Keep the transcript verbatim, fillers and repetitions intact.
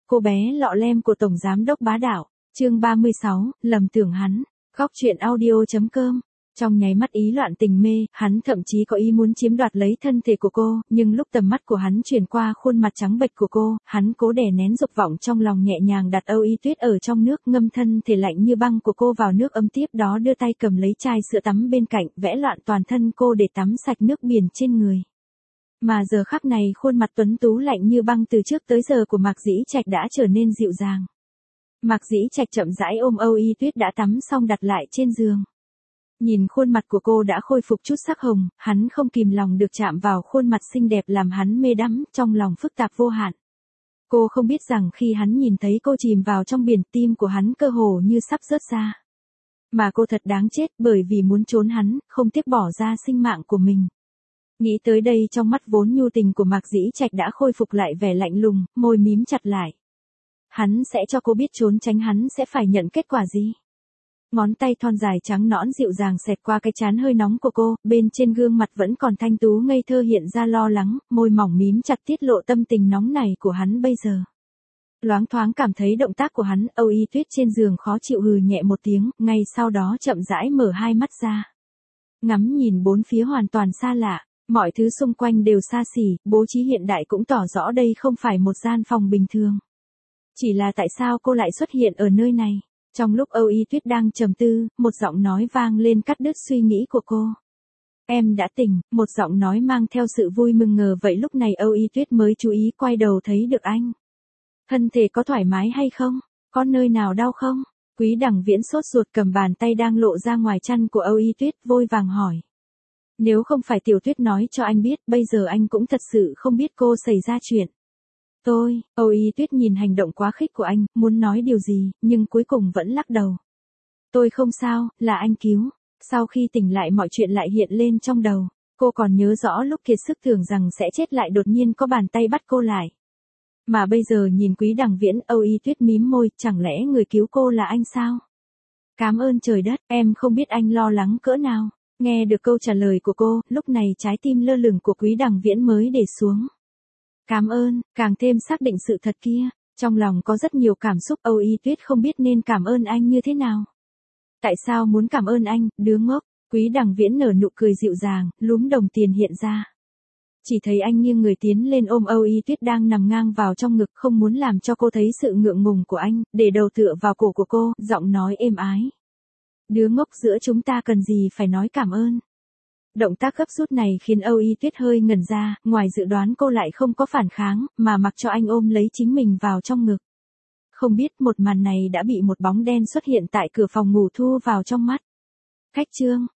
cô bé lọ lem của Tổng Giám đốc bá đạo, chương ba mươi sáu, lầm tưởng hắn, góc truyện audio.com. Trong nháy mắt ý loạn tình mê, hắn thậm chí có ý muốn chiếm đoạt lấy thân thể của cô, nhưng lúc tầm mắt của hắn chuyển qua khuôn mặt trắng bệch của cô, hắn cố đè nén dục vọng trong lòng nhẹ nhàng đặt Âu Y Tuyết ở trong nước, ngâm thân thể lạnh như băng của cô vào nước ấm, tiếp đó đưa tay cầm lấy chai sữa tắm bên cạnh, vẽ loạn toàn thân cô để tắm sạch nước biển trên người. Mà giờ khắc này khuôn mặt tuấn tú lạnh như băng từ trước tới giờ của Mạc Dĩ Trạch đã trở nên dịu dàng. Mạc Dĩ Trạch chậm rãi ôm Âu Y Tuyết đã tắm xong đặt lại trên giường. Nhìn khuôn mặt của cô đã khôi phục chút sắc hồng, hắn không kìm lòng được chạm vào khuôn mặt xinh đẹp làm hắn mê đắm, trong lòng phức tạp vô hạn. Cô không biết rằng khi hắn nhìn thấy cô chìm vào trong biển, tim của hắn cơ hồ như sắp rớt ra. Mà cô thật đáng chết, bởi vì muốn trốn hắn, không tiếc bỏ ra sinh mạng của mình. Nghĩ tới đây, trong mắt vốn nhu tình của Mạc Dĩ Trạch đã khôi phục lại vẻ lạnh lùng, môi mím chặt lại. Hắn sẽ cho cô biết trốn tránh hắn sẽ phải nhận kết quả gì. Ngón tay thon dài trắng nõn dịu dàng xẹt qua cái trán hơi nóng của cô, bên trên gương mặt vẫn còn thanh tú ngây thơ hiện ra lo lắng, môi mỏng mím chặt tiết lộ tâm tình nóng này của hắn bây giờ. Loáng thoáng cảm thấy động tác của hắn, Âu Y Tuyết trên giường khó chịu hừ nhẹ một tiếng, ngay sau đó chậm rãi mở hai mắt ra. Ngắm nhìn bốn phía hoàn toàn xa lạ, mọi thứ xung quanh đều xa xỉ, bố trí hiện đại cũng tỏ rõ đây không phải một gian phòng bình thường. Chỉ là tại sao cô lại xuất hiện ở nơi này? Trong lúc Âu Y Tuyết đang trầm tư, một giọng nói vang lên cắt đứt suy nghĩ của cô. Em đã tỉnh, một giọng nói mang theo sự vui mừng ngờ vậy lúc này Âu Y Tuyết mới chú ý quay đầu thấy được anh. Thân thể có thoải mái hay không? Có nơi nào đau không? Quý Đằng Viễn sốt ruột cầm bàn tay đang lộ ra ngoài chăn của Âu Y Tuyết vội vàng hỏi. Nếu không phải Tiểu Tuyết nói cho anh biết, bây giờ anh cũng thật sự không biết cô xảy ra chuyện. Tôi, Âu Y Tuyết nhìn hành động quá khích của anh, muốn nói điều gì, nhưng cuối cùng vẫn lắc đầu. Tôi không sao, là anh cứu. Sau khi tỉnh lại mọi chuyện lại hiện lên trong đầu. Cô còn nhớ rõ lúc kiệt sức tưởng rằng sẽ chết lại đột nhiên có bàn tay bắt cô lại. Mà bây giờ nhìn Quý Đằng Viễn, Âu Y Tuyết mím môi, chẳng lẽ người cứu cô là anh sao? Cảm ơn trời đất, em không biết anh lo lắng cỡ nào. Nghe được câu trả lời của cô, lúc này trái tim lơ lửng của Quý Đằng Viễn mới để xuống. Cảm ơn, càng thêm xác định sự thật kia, trong lòng có rất nhiều cảm xúc. Âu Y Tuyết không biết nên cảm ơn anh như thế nào. Tại sao muốn cảm ơn anh, đứa ngốc? Quý Đằng Viễn nở nụ cười dịu dàng, lúm đồng tiền hiện ra. Chỉ thấy anh nghiêng người tiến lên ôm Âu Y Tuyết đang nằm ngang vào trong ngực, không muốn làm cho cô thấy sự ngượng ngùng của anh, để đầu tựa vào cổ của cô, giọng nói êm ái. Đứa ngốc, giữa chúng ta cần gì phải nói cảm ơn. Động tác gấp rút này khiến Âu Y Tuyết hơi ngẩn ra, ngoài dự đoán cô lại không có phản kháng, mà mặc cho anh ôm lấy chính mình vào trong ngực. Không biết một màn này đã bị một bóng đen xuất hiện tại cửa phòng ngủ thu vào trong mắt. Khách Trương,